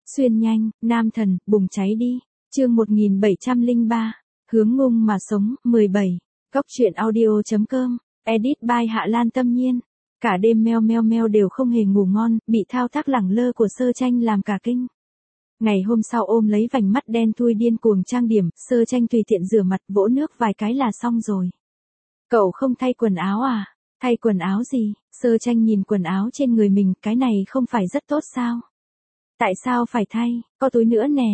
Xuyên nhanh, nam thần, bùng cháy đi. Chương 1703, hướng ngung mà sống, 17. Góc truyện audio.com, edit by Hạ Lan Tâm Nhiên. Cả đêm meo meo đều không hề ngủ ngon, bị thao tác lẳng lơ của Sơ Tranh làm cả kinh. Ngày hôm sau ôm lấy vành mắt đen thui điên cuồng trang điểm, Sơ Tranh tùy tiện rửa mặt vỗ nước vài cái là xong rồi. Cậu không thay quần áo à? Thay quần áo gì? Sơ Tranh nhìn quần áo trên người mình, cái này không phải rất tốt sao? Tại sao phải thay? Có túi nữa nè,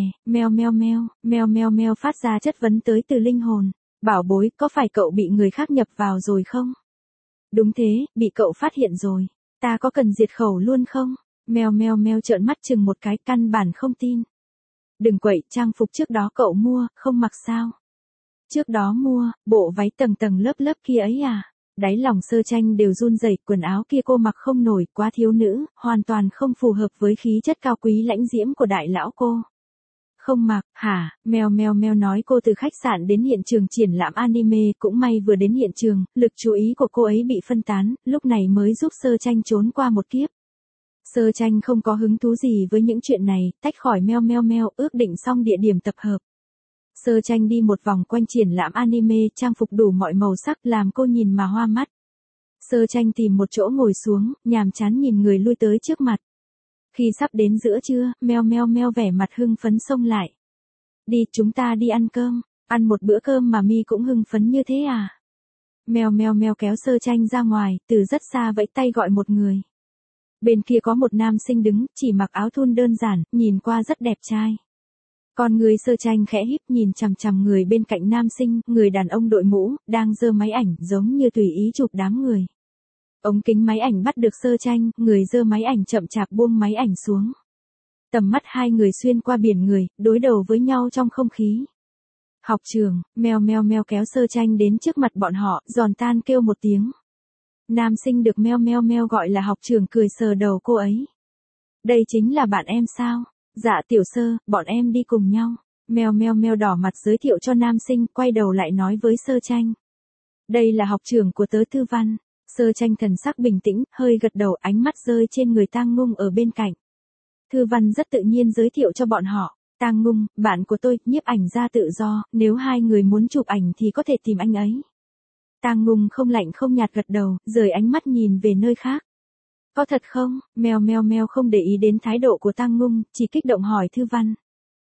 meo meo phát ra chất vấn tới từ linh hồn. Bảo bối, có phải cậu bị người khác nhập vào rồi không? Đúng thế, bị cậu phát hiện rồi. Ta có cần diệt khẩu luôn không? Meo trợn mắt chừng một cái, căn bản không tin. Đừng quậy, trang phục trước đó cậu mua, không mặc sao? Trước đó mua, bộ váy tầng tầng lớp lớp kia ấy à? Đáy lòng Sơ Tranh đều run rẩy, quần áo kia cô mặc không nổi, quá thiếu nữ, hoàn toàn không phù hợp với khí chất cao quý lãnh diễm của đại lão cô. Không mặc, hả? Meo nói cô từ khách sạn đến hiện trường triển lãm anime, cũng may vừa đến hiện trường, lực chú ý của cô ấy bị phân tán, lúc này mới giúp Sơ Tranh trốn qua một kiếp. Sơ Tranh không có hứng thú gì với những chuyện này, tách khỏi meo, ước định xong địa điểm tập hợp. Sơ Tranh đi một vòng quanh triển lãm anime, trang phục đủ mọi màu sắc làm cô nhìn mà hoa mắt. Sơ Tranh tìm một chỗ ngồi xuống, nhàm chán nhìn người lui tới trước mặt. Khi sắp đến giữa trưa, meo vẻ mặt hưng phấn xông lại. Đi, chúng ta đi ăn cơm, ăn một bữa cơm mà mi cũng hưng phấn như thế à? Meo kéo Sơ Tranh ra ngoài, từ rất xa vẫy tay gọi một người. Bên kia có một nam sinh đứng, chỉ mặc áo thun đơn giản, nhìn qua rất đẹp trai. Con người Sơ Tranh khẽ híp nhìn chằm chằm người bên cạnh nam sinh, người đàn ông đội mũ, đang giơ máy ảnh giống như tùy ý chụp đám người. Ống kính máy ảnh bắt được Sơ Tranh, người giơ máy ảnh chậm chạp buông máy ảnh xuống. Tầm mắt hai người xuyên qua biển người, đối đầu với nhau trong không khí. Học trường, meo kéo Sơ Tranh đến trước mặt bọn họ, giòn tan kêu một tiếng. Nam sinh được meo gọi là học trường cười sờ đầu cô ấy. Đây chính là bạn em sao? Dạ tiểu Sơ, bọn em đi cùng nhau. Meo đỏ mặt giới thiệu cho nam sinh, quay đầu lại nói với Sơ Tranh. Đây là học trưởng của tớ Thư Văn. Sơ Tranh thần sắc bình tĩnh, hơi gật đầu, ánh mắt rơi trên người Tang Ngung ở bên cạnh. Thư Văn rất tự nhiên giới thiệu cho bọn họ. Tang Ngung, bạn của tôi, nhiếp ảnh gia tự do, nếu hai người muốn chụp ảnh thì có thể tìm anh ấy. Tang Ngung không lạnh không nhạt gật đầu, rời ánh mắt nhìn về nơi khác. Có thật không? Meo không để ý đến thái độ của Tang Ngung, chỉ kích động hỏi Thư Văn.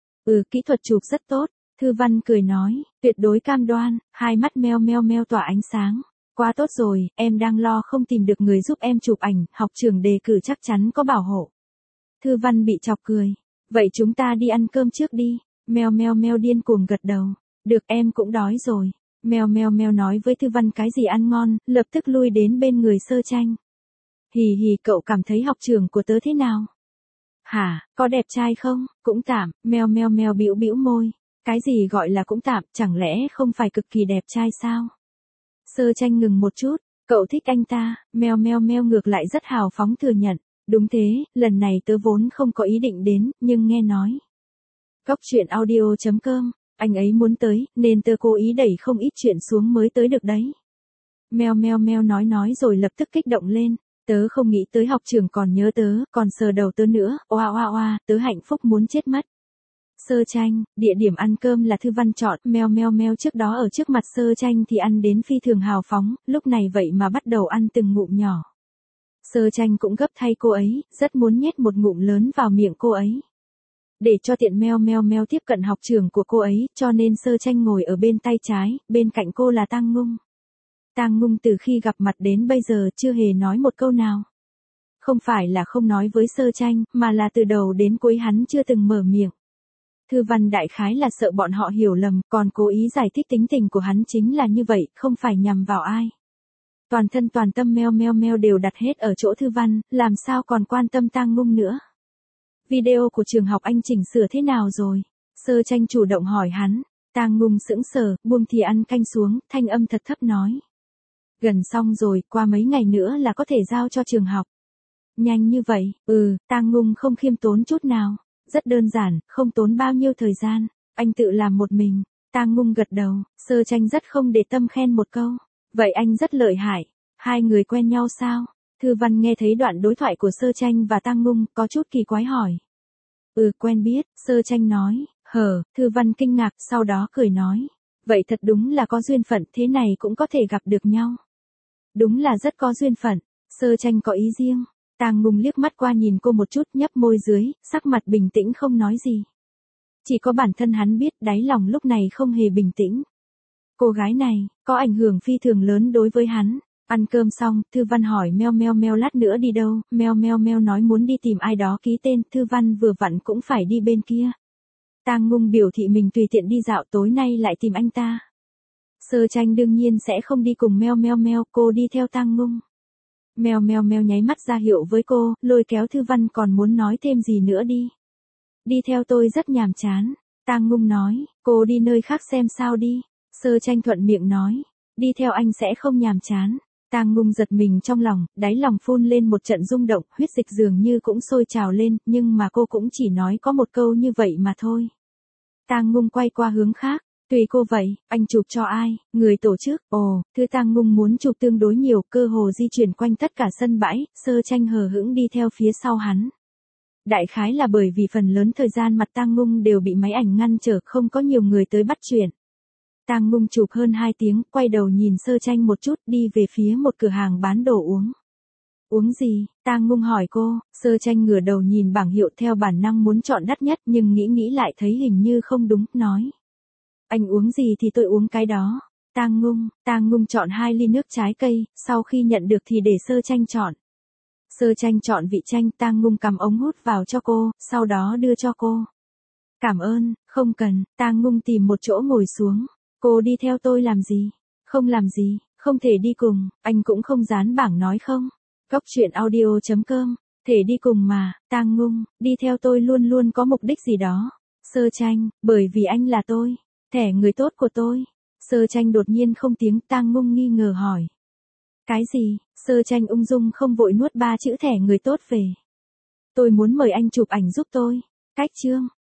Kỹ thuật chụp rất tốt. Thư Văn cười nói, tuyệt đối cam đoan, hai mắt meo tỏa ánh sáng. Quá tốt rồi, em đang lo không tìm được người giúp em chụp ảnh, học trưởng đề cử chắc chắn có bảo hộ. Thư Văn bị chọc cười. Vậy chúng ta đi ăn cơm trước đi. Meo điên cuồng gật đầu. Được, em cũng đói rồi. Meo nói với Thư Văn cái gì ăn ngon, lập tức lui đến bên người Sơ Tranh. Hì, cậu cảm thấy học trưởng của tớ thế nào? Hả, có đẹp trai không? Cũng tạm. Meo bĩu môi. Cái gì gọi là cũng tạm, chẳng lẽ không phải cực kỳ đẹp trai sao? Sơ Tranh ngừng một chút, cậu thích anh ta. Meo ngược lại rất hào phóng thừa nhận. Đúng thế, lần này tớ vốn không có ý định đến, nhưng nghe nói. Góc truyện audio.com, anh ấy muốn tới, nên tớ cố ý đẩy không ít chuyện xuống mới tới được đấy. Meo nói rồi lập tức kích động lên. Tớ không nghĩ tới học trưởng còn nhớ tớ, còn sờ đầu tớ nữa, oa, tớ hạnh phúc muốn chết mất. Sơ Tranh, địa điểm ăn cơm là Thư Văn chọn, meo trước đó ở trước mặt Sơ Tranh thì ăn đến phi thường hào phóng, lúc này vậy mà bắt đầu ăn từng ngụm nhỏ. Sơ Tranh cũng gấp thay cô ấy, rất muốn nhét một ngụm lớn vào miệng cô ấy. Để cho tiện meo tiếp cận học trưởng của cô ấy, cho nên Sơ Tranh ngồi ở bên tay trái, bên cạnh cô là Tang Ngung. Tang Ngung từ khi gặp mặt đến bây giờ chưa hề nói một câu nào. Không phải là không nói với Sơ Tranh, mà là từ đầu đến cuối hắn chưa từng mở miệng. Thư Văn đại khái là sợ bọn họ hiểu lầm, còn cố ý giải thích tính tình của hắn chính là như vậy, không phải nhằm vào ai. Toàn thân toàn tâm meo đều đặt hết ở chỗ Thư Văn, làm sao còn quan tâm Tang Ngung nữa. Video của trường học anh chỉnh sửa thế nào rồi? Sơ Tranh chủ động hỏi hắn. Tang Ngung sững sờ, buông thìa ăn canh xuống, thanh âm thật thấp nói. Gần xong rồi, qua mấy ngày nữa là có thể giao cho trường học. Nhanh như vậy? Tang Ngung không khiêm tốn chút nào. Rất đơn giản, không tốn bao nhiêu thời gian, anh tự làm một mình. Tang Ngung gật đầu, Sơ Tranh rất không để tâm khen một câu. Vậy anh rất lợi hại. Hai người quen nhau sao? Thư Văn nghe thấy đoạn đối thoại của Sơ Tranh và Tang Ngung, có chút kỳ quái hỏi. Quen biết, Sơ Tranh nói. Thư Văn kinh ngạc, sau đó cười nói. Vậy thật đúng là có duyên phận, thế này cũng có thể gặp được nhau. Đúng là rất có duyên phận. Sơ Tranh có ý riêng. Tang Ngung liếc mắt qua nhìn cô một chút, nhấp môi dưới, sắc mặt bình tĩnh không nói gì. Chỉ có bản thân hắn biết, đáy lòng lúc này không hề bình tĩnh. Cô gái này, có ảnh hưởng phi thường lớn đối với hắn. Ăn cơm xong, Thư Văn hỏi Meo Meo Meo lát nữa đi đâu, Meo Meo Meo nói muốn đi tìm ai đó ký tên, Thư Văn vừa vặn cũng phải đi bên kia. Tang Ngung biểu thị mình tùy tiện đi dạo, tối nay lại tìm anh ta. Sơ Tranh đương nhiên sẽ không đi cùng Meo Meo Meo, cô đi theo Tang Ngung. Meo Meo Meo nháy mắt ra hiệu với cô, lôi kéo Thư Văn còn muốn nói thêm gì nữa đi. Đi theo tôi rất nhàm chán. Tang Ngung nói, cô đi nơi khác xem sao đi. Sơ Tranh thuận miệng nói, đi theo anh sẽ không nhàm chán. Tang Ngung giật mình trong lòng, đáy lòng phun lên một trận rung động, huyết dịch dường như cũng sôi trào lên, nhưng mà cô cũng chỉ nói có một câu như vậy mà thôi. Tang Ngung quay qua hướng khác, tùy cô vậy, anh chụp cho ai, người tổ chức, thứ Tang Ngung muốn chụp tương đối nhiều, cơ hồ di chuyển quanh tất cả sân bãi, Sơ Tranh hờ hững đi theo phía sau hắn. Đại khái là bởi vì phần lớn thời gian mặt Tang Ngung đều bị máy ảnh ngăn trở, không có nhiều người tới bắt chuyện. Tang Ngung chụp hơn 2 tiếng, quay đầu nhìn Sơ Tranh một chút, đi về phía một cửa hàng bán đồ uống. Uống gì? Tang Ngung hỏi cô. Sơ Tranh ngửa đầu nhìn bảng hiệu, theo bản năng muốn chọn đắt nhất, nhưng nghĩ lại thấy hình như không đúng, nói. Anh uống gì thì tôi uống cái đó. Tang Ngung chọn 2 ly nước trái cây, sau khi nhận được thì để Sơ Tranh chọn. Sơ Tranh chọn vị chanh, Tang Ngung cầm ống hút vào cho cô, sau đó đưa cho cô. Cảm ơn, không cần. Tang Ngung tìm một chỗ ngồi xuống. Cô đi theo tôi làm gì? Không làm gì, không thể đi cùng, anh cũng không dán bảng nói không? Góc truyện audio.com, thể đi cùng mà. Tang Ngung, đi theo tôi luôn luôn có mục đích gì đó. Sơ Tranh, bởi vì anh là tôi, thẻ người tốt của tôi. Sơ Tranh đột nhiên không tiếng, Tang Ngung nghi ngờ hỏi. Cái gì? Sơ Tranh ung dung không vội nuốt 3 chữ thẻ người tốt về. Tôi muốn mời anh chụp ảnh giúp tôi. Cách chương.